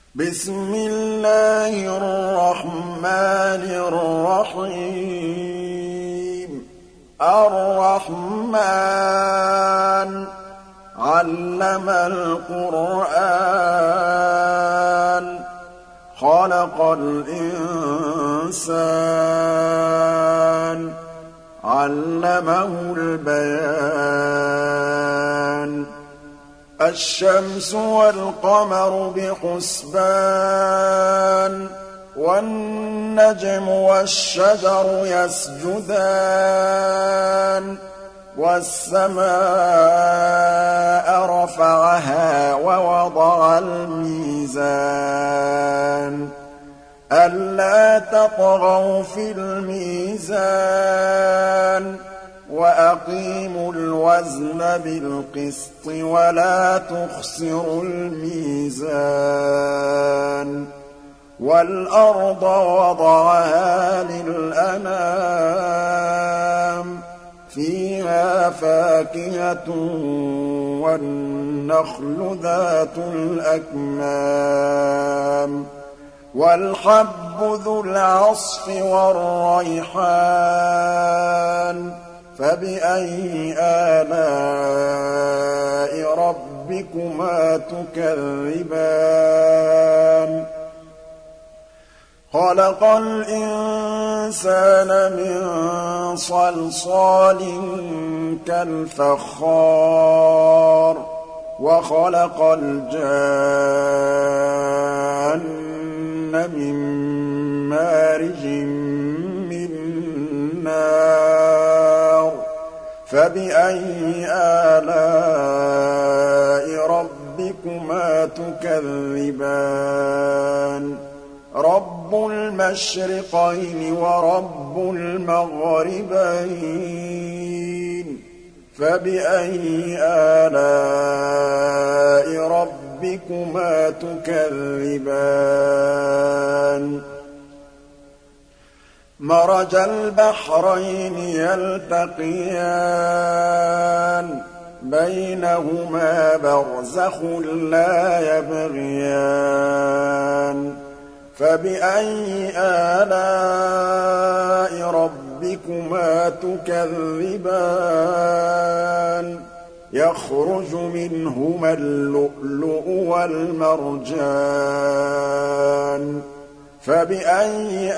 بسم الله الرحمن الرحيم الرحمن علم القرآن خلق الإنسان علمه البيان الشمس والقمر بحسبان والنجم والشجر يسجدان والسماء رفعها ووضع الميزان ألا تطغوا في الميزان وأقيموا الوزن بالقسط ولا تخسروا الميزان والأرض وضعها للأنام فيها فاكهة والنخل ذات الأكمام والحب ذو العصف والريحان فبأي آلاء ربكما تكذبان خلق الإنسان من صلصال كالفخار وخلق الجان من مارج من نار فبأي آلاء ربكما تكذبان رب المشرقين ورب المغربين فبأي آلاء ربكما تكذبان مرج البحرين يلتقيان بينهما برزخ لا يبغيان فبأي آلاء ربكما تكذبان يخرج منهما اللؤلؤ والمرجان فبأي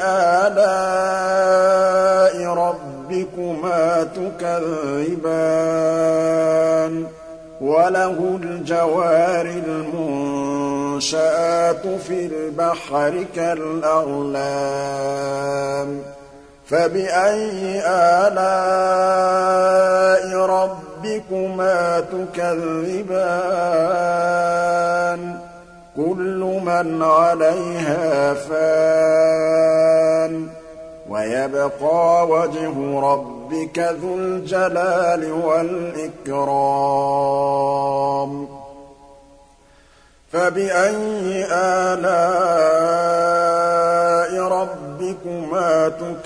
آلاء ربكما تكذبان وله الجوار المنشآت في البحر كالأعلام فبأي آلاء ربكما تكذبان كل من عليها فان ويبقى وجه ربك ذو الجلال والإكرام فبأي آلاء ربكما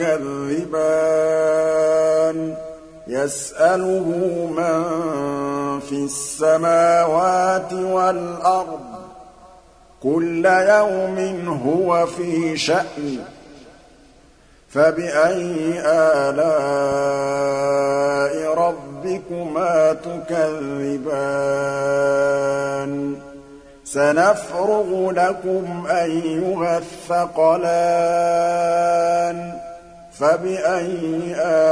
تكذبان يسأله من في السماوات والأرض كل يوم هو في شأن فبأي آلاء ربكما تكذبان سنفرغ لكم أيها الثقلان فبأي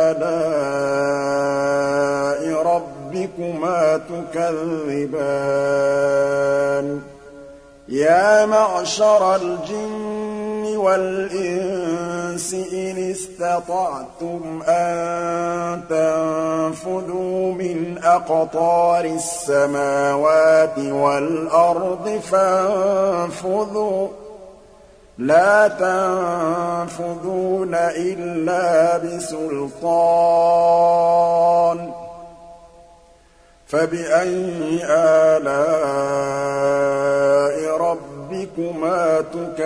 آلاء ربكما تكذبان يا معشر الجن والإنس إن استطعتم أن تنفذوا من أقطار السماوات والأرض فانفذوا لا تنفذون إلا بسلطان فبأي آلاء ربكما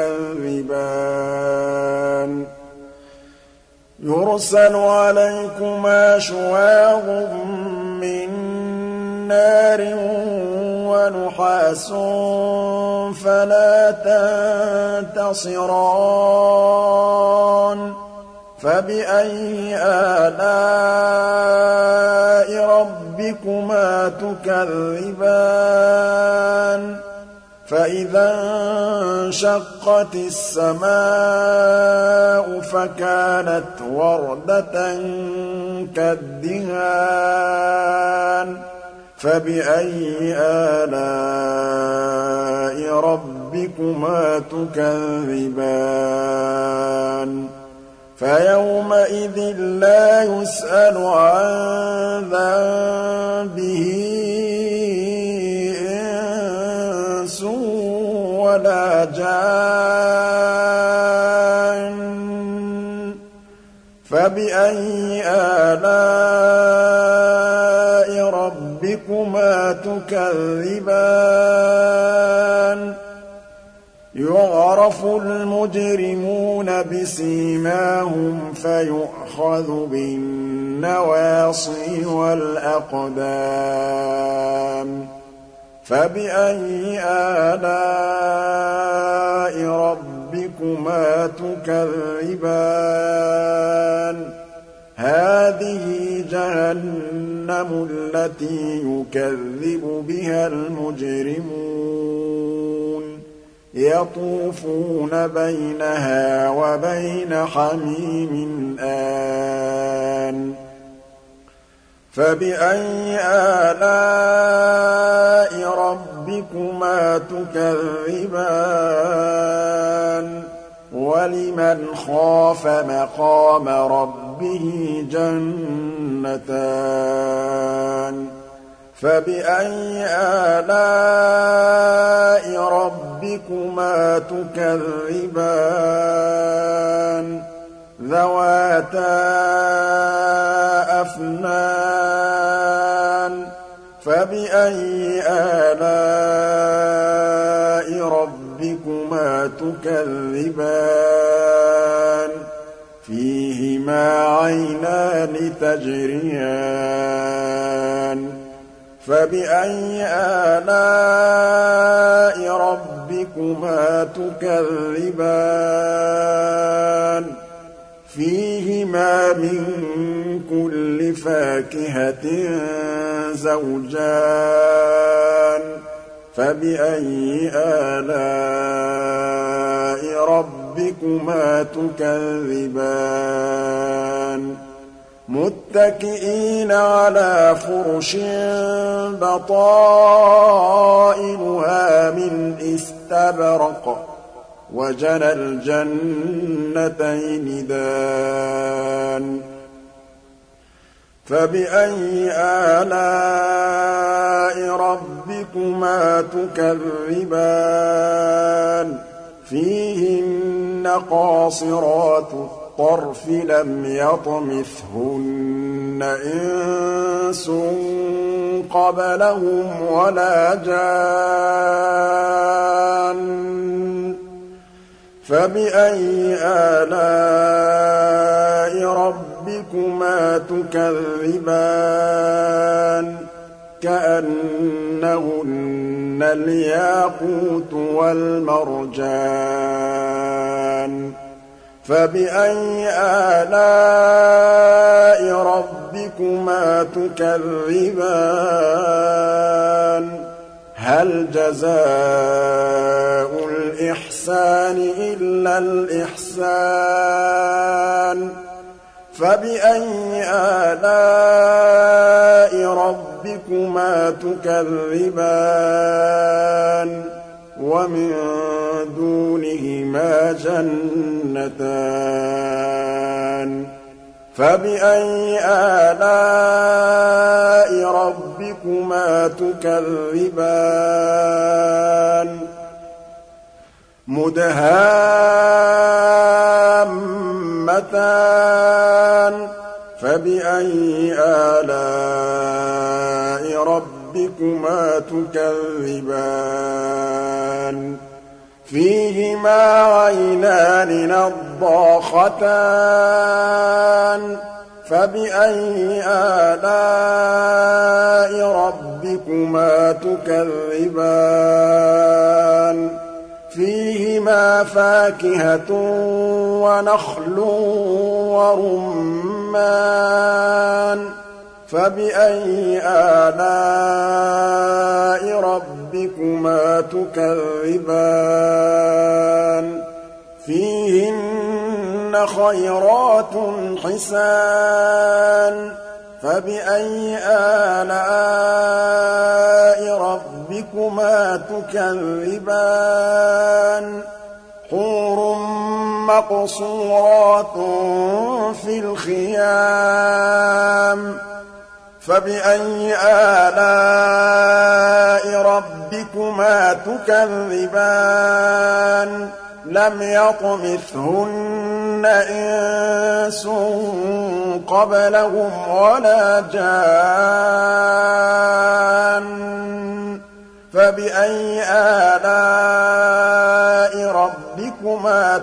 تكذبان يرسل عليكما شواظ من نَارٍ وَنُحَاسٌ فَلَا تَنتَصِرَانِ فَبِأَيِّ آلَاءِ رَبِّكُمَا تُكَذِّبَانِ فَإِذَا انشَقَّتِ السَّمَاءُ فَكَانَتْ وَرْدَةً كَالدِّهَانِ فَبِأَيِّ آلَاءِ رَبِّكُمَا تُكَذِّبَانِ فَيَوْمَئِذٍ لَّا يُسْأَلُ عَن ذَنبِهِ إِنسٌ وَلَا جَانٌّ فَبِأَيِّ آلَاءِ رَبِّكُمَا تُكَذِّبَانِ يُعْرَفُ الْمُجْرِمُونَ بِسِيمَاهُمْ فَيُؤْخَذُ بِالنَّوَاصِي وَالْأَقْدَامِ فَبِأَيِّ آلَاءِ رَبِّكُمَا تُكَذِّبَانِ هَٰذِهِ جَهَنَّمُ الَّتِي يُكَذِّبُ بِهَا الْمُجْرِمُونَ يَطُوفُونَ بَيْنَهَا وَبَيْنَ حَمِيمٍ آنٍ فَبِأَيِّ آلَاءِ رَبِّكُمَا تُكَذِّبَانِ وَلِمَنْ خَافَ مَقَامَ رَبِّهِ جَنَّتَانِ فَبِأَيِّ آلَاءِ رَبِّكُمَا تُكَذِّبَانِ ذَوَاتَا أَفْنَانٍ فَبِأَيِّ آلَاءِ رَبِّكُمَا تُكَذِّبَانِ فِيهِمَا عَيْنَانِ تَجْرِيَانِ فَبِأَيِّ آلَاءِ رَبِّكُمَا تُكَذِّبَانِ فِيهِمَا مِن كُلِّ فَاكِهَةٍ زَوْجَانِ فَبِأَيِّ آلَاءِ رَبِّكُمَا تُكَذِّبَانِ مُتَّكِئِينَ عَلَىٰ فُرُشٍ بَطَائِنُهَا مِنْ إِسْتَبْرَقٍ وَجَنَى الْجَنَّتَيْنِ دَانٍ فَبِأَيِّ آلَاءِ رَبِّكُمَا تُكَذِّبَانِ فِيهِنَّ قَاصِرَاتُ الطَّرْفِ لَمْ يَطْمِثْهُنَّ إِنسٌ قَبْلَهُمْ وَلَا جَانٌّ فَبِأَيِّ آلَاءِ رَبِّكُمَا تُكَذِّبَانِ كَأَنَّهُنَّ الْيَاقُوتُ وَالْمَرْجَانُ فَبِأَيِّ آلَاءِ رَبِّكُمَا تُكَذِّبَانِ هَلْ جَزَاءُ الْإِحْسَانِ إِلَّا الْإِحْسَانُ فَبِأَيِّ آلَاءِ رَبِّكُمَا تُكَذِّبَانِ وَمِن دُونِهِمَا جَنَّتَانِ فَبِأَيِّ آلَاءِ رَبِّكُمَا تُكَذِّبَانِ مُدْهَامَّتَانِ فَبِأَيِّ آلَاءِ رَبِّكُمَا تُكَذِّبَانِ فِيهِمَا عَيْنَانِ نَضَّاخَتَانِ فبأي آلاء ربكما تكذبان فيهما فاكهة ونخل ورمان فبأي آلاء ربكما تكذبان فيهن خيرات حسان فبأي آلاء ربكما تكذبان حور مقصورات في الخيام فبأي آلاء ربكما تكذبان لم يطمثهن إنس قبلهم ولا جان فبأي آلاء ربكما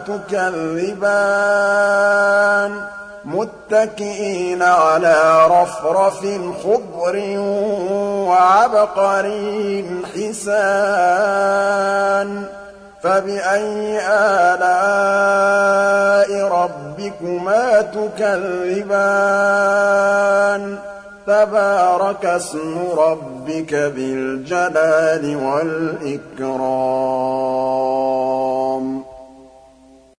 تكذبان متكئين على رفرف خضر وعبقري حسان فبأي آلاء ربكما تكذبان تبارك اسم ربك ذي الجلال والإكرام